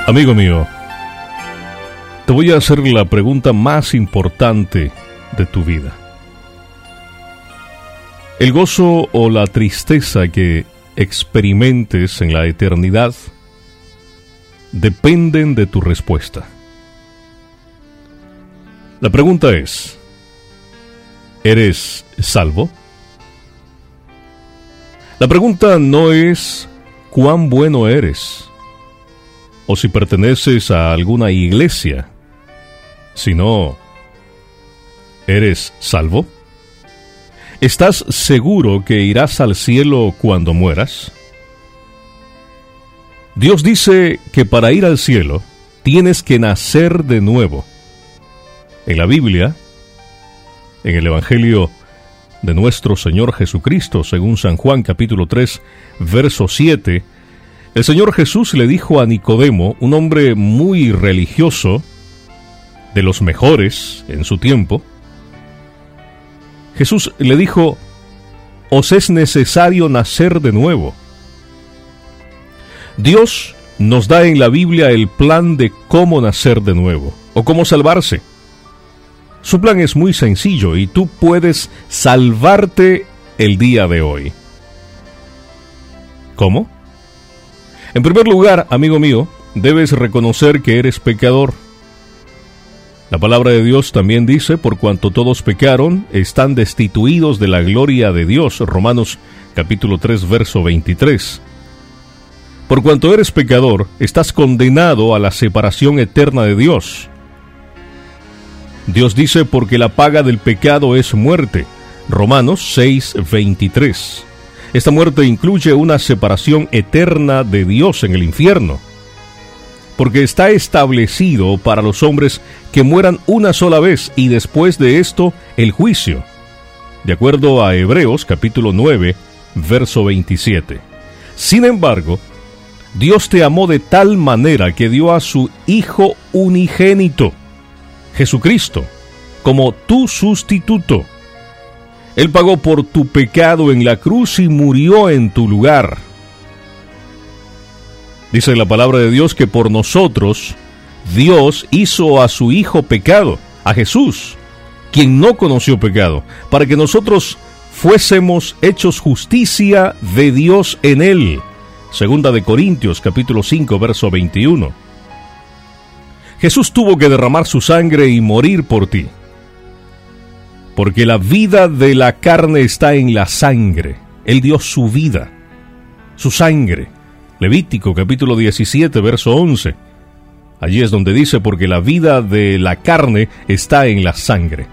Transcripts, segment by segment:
Amigo mío, te voy a hacer la pregunta más importante de tu vida. El gozo o la tristeza que experimentes en la eternidad dependen de tu respuesta. La pregunta es, ¿eres salvo? La pregunta no es cuán bueno eres o si perteneces a alguna iglesia, sino, ¿eres salvo? ¿Estás seguro que irás al cielo cuando mueras? Dios dice que para ir al cielo tienes que nacer de nuevo. En la Biblia, en el Evangelio de nuestro Señor Jesucristo, según San Juan capítulo 3, verso 7, el Señor Jesús le dijo a Nicodemo, un hombre muy religioso, de los mejores en su tiempo, Jesús le dijo, os es necesario nacer de nuevo. Dios nos da en la Biblia el plan de cómo nacer de nuevo, o cómo salvarse. Su plan es muy sencillo y tú puedes salvarte el día de hoy. ¿Cómo? En primer lugar, amigo mío, debes reconocer que eres pecador. La palabra de Dios también dice, por cuanto todos pecaron, están destituidos de la gloria de Dios. Romanos capítulo 3, verso 23. Por cuanto eres pecador, estás condenado a la separación eterna de Dios. Dios dice, porque la paga del pecado es muerte. Romanos 6, 23. Esta muerte incluye una separación eterna de Dios en el infierno, porque está establecido para los hombres que mueran una sola vez y después de esto el juicio, de acuerdo a Hebreos capítulo 9, verso 27. Sin embargo, Dios te amó de tal manera que dio a su Hijo unigénito, Jesucristo, como tu sustituto. Él pagó por tu pecado en la cruz y murió en tu lugar. Dice la palabra de Dios que por nosotros Dios hizo a su Hijo pecado, a Jesús, quien no conoció pecado, para que nosotros fuésemos hechos justicia de Dios en Él. Segunda de Corintios, capítulo 5, verso 21. Jesús tuvo que derramar su sangre y morir por ti, porque la vida de la carne está en la sangre. Él dio su vida, su sangre. Levítico capítulo 17, verso 11. Allí es donde dice, porque la vida de la carne está en la sangre.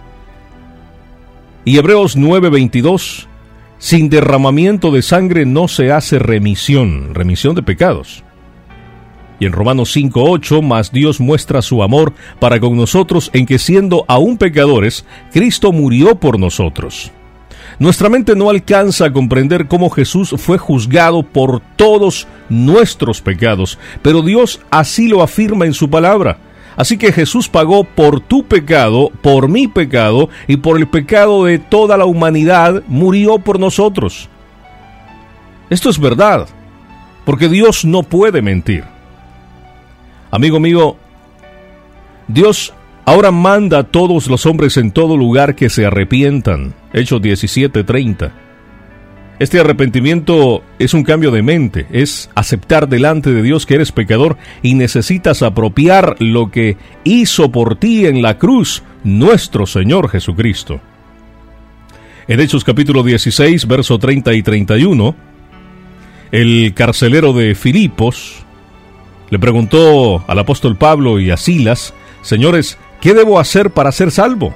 Y Hebreos 9, 22. Sin derramamiento de sangre no se hace remisión de pecados. Y en Romanos 5, 8, mas Dios muestra su amor para con nosotros en que siendo aún pecadores, Cristo murió por nosotros. Nuestra mente no alcanza a comprender cómo Jesús fue juzgado por todos nuestros pecados, pero Dios así lo afirma en su palabra. Así que Jesús pagó por tu pecado, por mi pecado y por el pecado de toda la humanidad, murió por nosotros. Esto es verdad, porque Dios no puede mentir. Amigo mío, Dios ahora manda a todos los hombres en todo lugar que se arrepientan. Hechos 17:30. Este arrepentimiento es un cambio de mente, es aceptar delante de Dios que eres pecador y necesitas apropiar lo que hizo por ti en la cruz nuestro Señor Jesucristo. En Hechos capítulo 16, verso 30 y 31, el carcelero de Filipos le preguntó al apóstol Pablo y a Silas, señores, ¿qué debo hacer para ser salvo?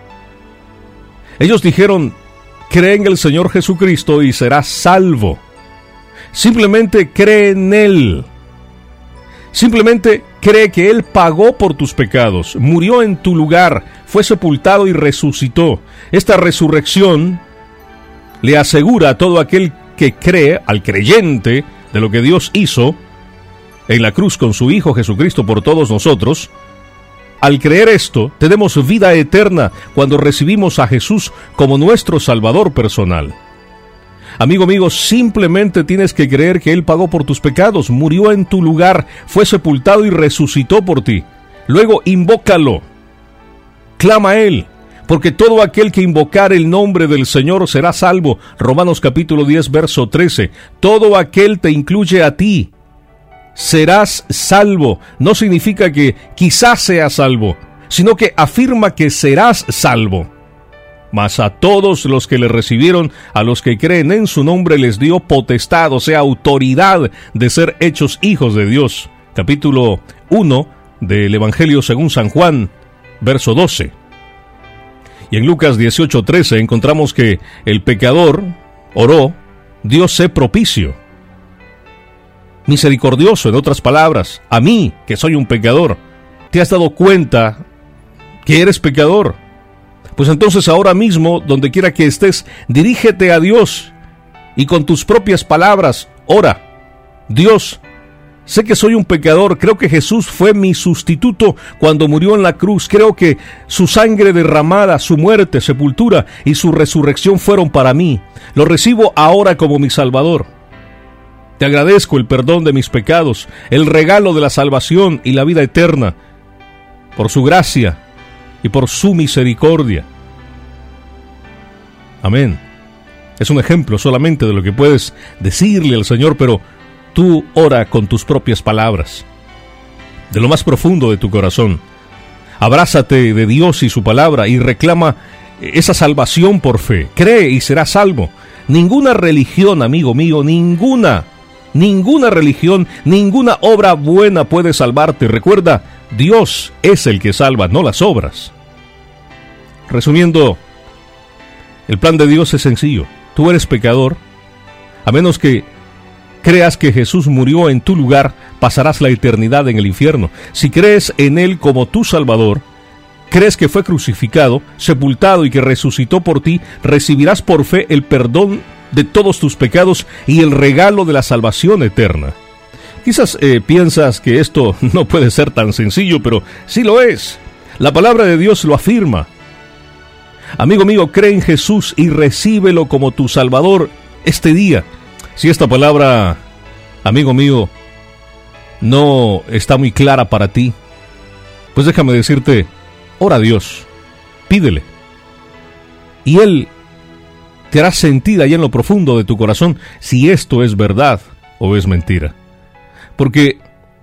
Ellos dijeron, cree en el Señor Jesucristo y serás salvo. Simplemente cree en Él. Simplemente cree que Él pagó por tus pecados, murió en tu lugar, fue sepultado y resucitó. Esta resurrección le asegura a todo aquel que cree, al creyente, de lo que Dios hizo en la cruz con su Hijo Jesucristo por todos nosotros. Al creer esto, tenemos vida eterna cuando recibimos a Jesús como nuestro Salvador personal. Amigo, simplemente tienes que creer que Él pagó por tus pecados, murió en tu lugar, fue sepultado y resucitó por ti. Luego invócalo, clama a Él, porque todo aquel que invocar el nombre del Señor será salvo. Romanos capítulo 10, verso 13. Todo aquel te incluye a ti. Serás salvo. No significa que quizás seas salvo, sino que afirma que serás salvo. Mas a todos los que le recibieron, a los que creen en su nombre, les dio potestad, o sea, autoridad de ser hechos hijos de Dios. Capítulo 1 del Evangelio según San Juan, verso 12. Y en Lucas 18:13 encontramos que el pecador oró: Dios sé propicio, misericordioso, en otras palabras, a mí, que soy un pecador. ¿Te has dado cuenta que eres pecador? Pues entonces ahora mismo, donde quiera que estés, dirígete a Dios y con tus propias palabras ora: Dios, sé que soy un pecador, creo que Jesús fue mi sustituto cuando murió en la cruz, creo que su sangre derramada, su muerte, sepultura y su resurrección fueron para mí. Lo recibo ahora como mi Salvador. Te agradezco el perdón de mis pecados, el regalo de la salvación y la vida eterna, por su gracia y por su misericordia. Amén. Es un ejemplo solamente de lo que puedes decirle al Señor, pero tú ora con tus propias palabras, de lo más profundo de tu corazón. Abrázate de Dios y su palabra y reclama esa salvación por fe. Cree y serás salvo. Ninguna religión, amigo mío, ninguna religión, ninguna obra buena puede salvarte. Recuerda, Dios es el que salva, no las obras. Resumiendo, el plan de Dios es sencillo. Tú eres pecador. A menos que creas que Jesús murió en tu lugar, pasarás la eternidad en el infierno. Si crees en Él como tu Salvador, crees que fue crucificado, sepultado y que resucitó por ti, recibirás por fe el perdón de todos tus pecados y el regalo de la salvación eterna. Quizás piensas que esto no puede ser tan sencillo, pero sí lo es. La palabra de Dios lo afirma. Amigo mío, cree en Jesús y recíbelo como tu Salvador este día. Si esta palabra, amigo mío, no está muy clara para ti, pues déjame decirte, ora a Dios, pídele, y Él te hará sentir allá en lo profundo de tu corazón si esto es verdad o es mentira. Porque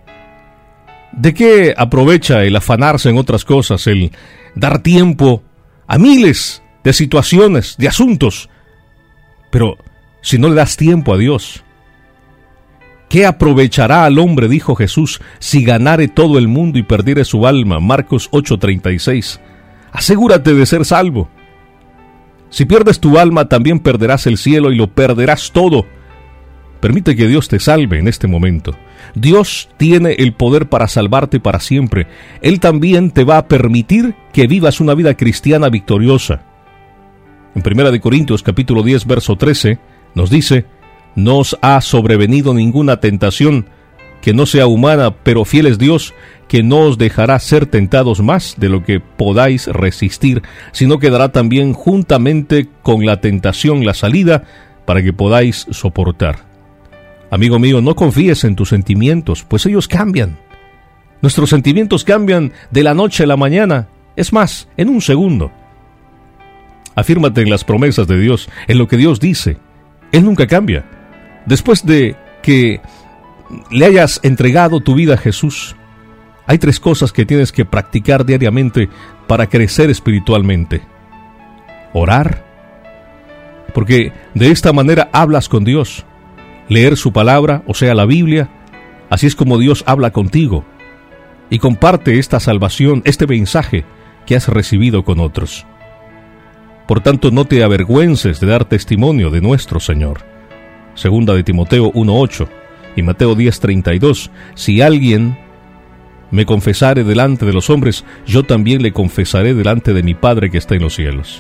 ¿de qué aprovecha el afanarse en otras cosas, el dar tiempo a miles de situaciones, de asuntos, pero si no le das tiempo a Dios? ¿Qué aprovechará al hombre, dijo Jesús, si ganare todo el mundo y perdiere su alma? Marcos 8:36. Asegúrate de ser salvo. Si pierdes tu alma, también perderás el cielo y lo perderás todo. Permite que Dios te salve en este momento. Dios tiene el poder para salvarte para siempre. Él también te va a permitir que vivas una vida cristiana victoriosa. En 1 Corintios capítulo 10, verso 13, nos dice: no os ha sobrevenido ninguna tentación que no sea humana, pero fiel es Dios, que no os dejará ser tentados más de lo que podáis resistir, sino que dará también juntamente con la tentación la salida para que podáis soportar. Amigo mío, no confíes en tus sentimientos, pues ellos cambian. Nuestros sentimientos cambian de la noche a la mañana, es más, en un segundo. Afírmate en las promesas de Dios, en lo que Dios dice. Él nunca cambia. Después de que le hayas entregado tu vida a Jesús, hay 3 cosas que tienes que practicar diariamente para crecer espiritualmente. Orar, porque de esta manera hablas con Dios. Leer su palabra, o sea, la Biblia, así es como Dios habla contigo. Y comparte esta salvación, este mensaje que has recibido con otros. Por tanto, no te avergüences de dar testimonio de nuestro Señor. Segunda de Timoteo 1:8 y Mateo 10:32. Si alguien me confesare delante de los hombres, yo también le confesaré delante de mi Padre que está en los cielos.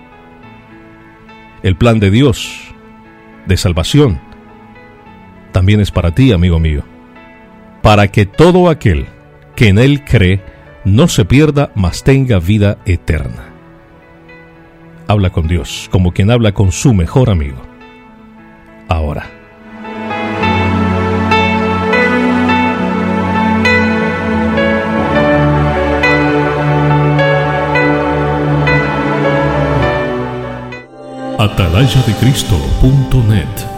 El plan de Dios de salvación también es para ti, amigo mío, para que todo aquel que en Él cree no se pierda, mas tenga vida eterna. Habla con Dios como quien habla con su mejor amigo. ahora. Atalayadecristo.net